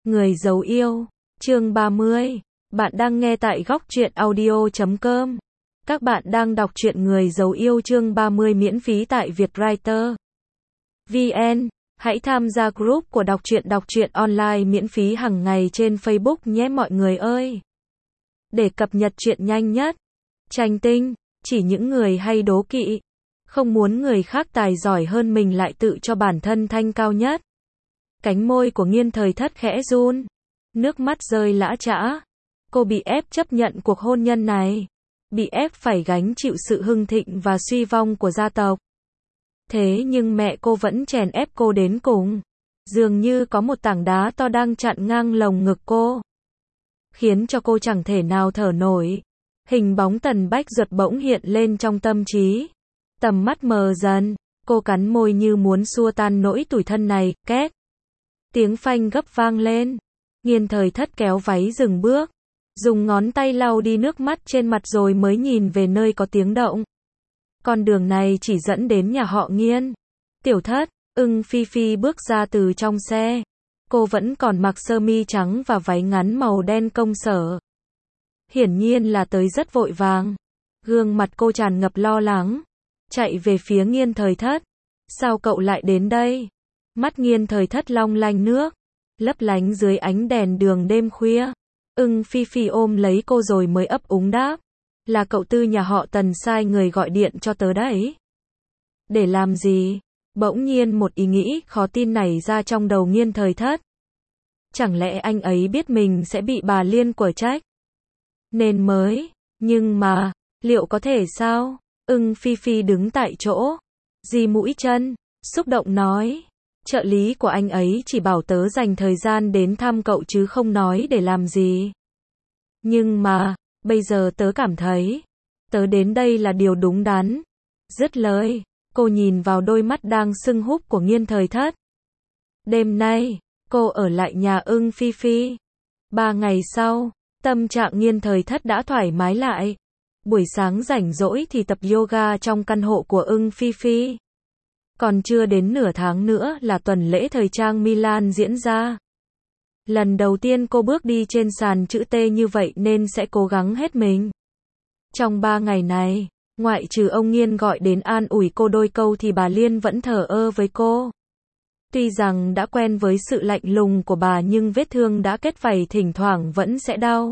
Người giấu yêu, chương 30. Bạn đang nghe tại góc truyện audio.com. Các bạn đang đọc truyện Người giấu yêu chương 30 miễn phí tại Vietwriter VN. Hãy tham gia group của đọc truyện online miễn phí hàng ngày trên Facebook nhé mọi người ơi. Để cập nhật truyện nhanh nhất. Tranh tinh, chỉ những người hay đố kỵ, không muốn người khác tài giỏi hơn mình lại tự cho bản thân thanh cao nhất. Cánh môi của Nghiên Thời Thất khẽ run, nước mắt rơi lã chã. Cô bị ép chấp nhận cuộc hôn nhân này, bị ép phải gánh chịu sự hưng thịnh và suy vong của gia tộc. Thế nhưng mẹ cô vẫn chèn ép cô đến cùng, dường như có một tảng đá to đang chặn ngang lồng ngực cô, khiến cho cô chẳng thể nào thở nổi. Hình bóng Tần Bách Duật bỗng hiện lên trong tâm trí, tầm mắt mờ dần, cô cắn môi như muốn xua tan nỗi tủi thân này. Két, tiếng phanh gấp vang lên. Nghiên Thời Thất kéo váy dừng bước, dùng ngón tay lau đi nước mắt trên mặt rồi mới nhìn về nơi có tiếng động. Con đường này chỉ dẫn đến nhà họ Nghiên. Tiểu Thất, Ưng Phi Phi bước ra từ trong xe. Cô vẫn còn mặc sơ mi trắng và váy ngắn màu đen công sở. Hiển nhiên là tới rất vội vàng. Gương mặt cô tràn ngập lo lắng, chạy về phía Nghiên Thời Thất. Sao cậu lại đến đây? Mắt Nghiên Thời Thất long lanh nước, lấp lánh dưới ánh đèn đường đêm khuya. Ưng Phi Phi ôm lấy cô rồi mới ấp úng đáp. Là cậu Tư nhà họ Tần sai người gọi điện cho tớ đấy. Để làm gì? Bỗng nhiên một ý nghĩ khó tin nảy ra trong đầu Nghiên Thời Thất. Chẳng lẽ anh ấy biết mình sẽ bị bà Liên quở trách nên mới, nhưng mà, liệu có thể sao? Ưng Phi Phi đứng tại chỗ, di mũi chân, xúc động nói. Trợ lý của anh ấy chỉ bảo tớ dành thời gian đến thăm cậu chứ không nói để làm gì. Nhưng mà, bây giờ tớ cảm thấy, tớ đến đây là điều đúng đắn. Dứt lời, cô nhìn vào đôi mắt đang sưng húp của Nghiên Thời Thất. Đêm nay, cô ở lại nhà Ưng Phi Phi. 3 ngày sau, tâm trạng Nghiên Thời Thất đã thoải mái lại. Buổi sáng rảnh rỗi thì tập yoga trong căn hộ của Ưng Phi Phi. Còn chưa đến nửa tháng nữa là tuần lễ thời trang Milan diễn ra. Lần đầu tiên cô bước đi trên sàn chữ T như vậy nên sẽ cố gắng hết mình. Trong 3 ngày này, ngoại trừ ông Nghiên gọi đến an ủi cô đôi câu thì bà Liên vẫn thờ ơ với cô. Tuy rằng đã quen với sự lạnh lùng của bà nhưng vết thương đã kết vảy thỉnh thoảng vẫn sẽ đau.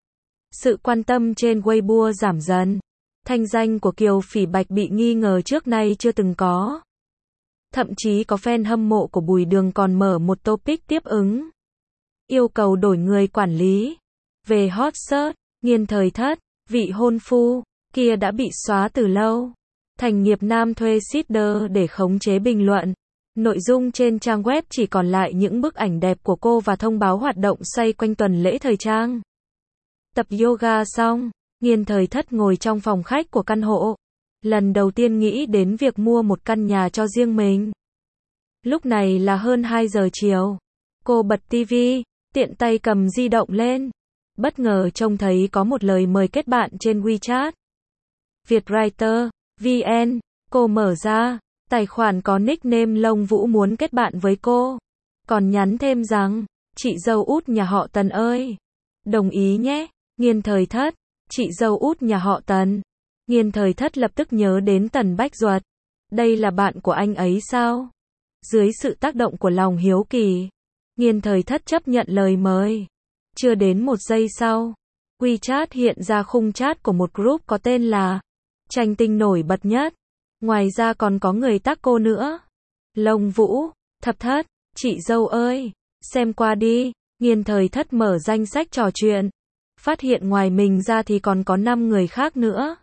Sự quan tâm trên Weibo giảm dần. Thanh danh của Kiều Phỉ Bạch bị nghi ngờ trước nay chưa từng có. Thậm chí có fan hâm mộ của Bùi Đường còn mở một topic tiếp ứng, yêu cầu đổi người quản lý. Về hot search, Nghiên Thời Thất, vị hôn phu kia đã bị xóa từ lâu. Thành nghiệp nam thuê seeder để khống chế bình luận. Nội dung trên trang web chỉ còn lại những bức ảnh đẹp của cô và thông báo hoạt động xoay quanh tuần lễ thời trang. Tập yoga xong, Nghiên Thời Thất ngồi trong phòng khách của căn hộ. Lần đầu tiên nghĩ đến việc mua một căn nhà cho riêng mình. Lúc này là hơn 2 giờ chiều. Cô bật tivi, tiện tay cầm di động lên. Bất ngờ trông thấy có một lời mời kết bạn trên WeChat. Vietwriter VN. Cô mở ra, tài khoản có nickname Lông Vũ muốn kết bạn với cô. Còn nhắn thêm rằng, chị dâu út nhà họ Tần ơi, đồng ý nhé. Nghiên Thời Thất, chị dâu út nhà họ Tần. Nghiên Thời Thất lập tức nhớ đến Tần Bách Duật. Đây là bạn của anh ấy sao? Dưới sự tác động của lòng hiếu kỳ, Nghiên Thời Thất chấp nhận lời mời. Chưa đến 1 giây sau, WeChat hiện ra khung chat của một group có tên là Tranh Tinh nổi bật nhất. Ngoài ra còn có người tag cô nữa. Lông Vũ, Thập Thất, chị dâu ơi, xem qua đi. Nghiên Thời Thất mở danh sách trò chuyện, phát hiện ngoài mình ra thì còn có 5 người khác nữa.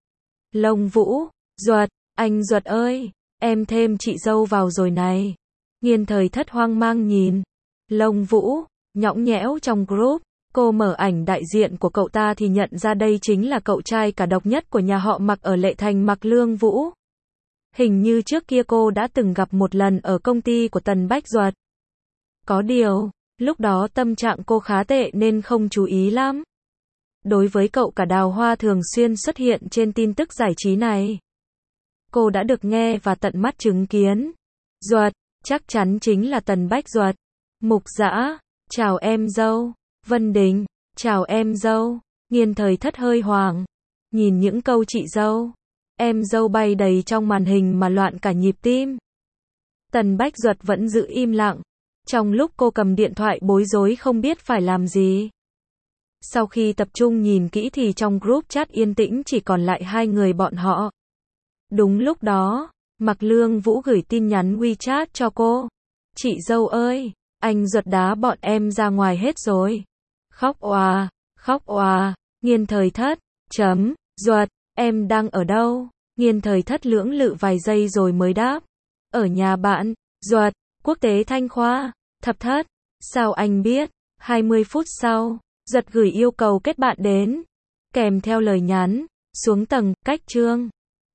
Lông Vũ, Duật, anh Duật ơi, em thêm chị dâu vào rồi này. Nghiên Thời Thất hoang mang nhìn Lông Vũ, nhõng nhẽo trong group. Cô mở ảnh đại diện của cậu ta thì nhận ra đây chính là cậu trai cả độc nhất của nhà họ Mạc ở Lệ Thành, Mạc Lương Vũ. Hình như trước kia cô đã từng gặp một lần ở công ty của Tần Bách Duật. Có điều, lúc đó tâm trạng cô khá tệ nên không chú ý lắm. Đối với cậu cả Đào Hoa thường xuyên xuất hiện trên tin tức giải trí này, cô đã được nghe và tận mắt chứng kiến. Duật, chắc chắn chính là Tần Bách Duật. Mục Dã, Chào em dâu. Vân Đình. Chào em dâu. Nghiên Thời Thất hơi hoảng. Nhìn những câu chị dâu, em dâu bay đầy trong màn hình mà loạn cả nhịp tim. Tần Bách Duật vẫn giữ im lặng. Trong lúc cô cầm điện thoại bối rối không biết phải làm gì. Sau khi tập trung nhìn kỹ thì trong group chat yên tĩnh chỉ còn lại hai người bọn họ. Đúng lúc đó, Mạc Lương Vũ gửi tin nhắn WeChat cho cô. Chị dâu ơi, anh Duật đá bọn em ra ngoài hết rồi. Khóc òa, khóc òa. Nghiên Thời Thất. Duật, em đang ở đâu? Nghiên Thời Thất lưỡng lự vài giây rồi mới đáp. Ở nhà bạn. Duật, Quốc tế Thanh Khoa. Thập Thất. Sao anh biết? 20 phút sau, Duật gửi yêu cầu kết bạn đến, kèm theo lời nhắn, xuống tầng, cách chương.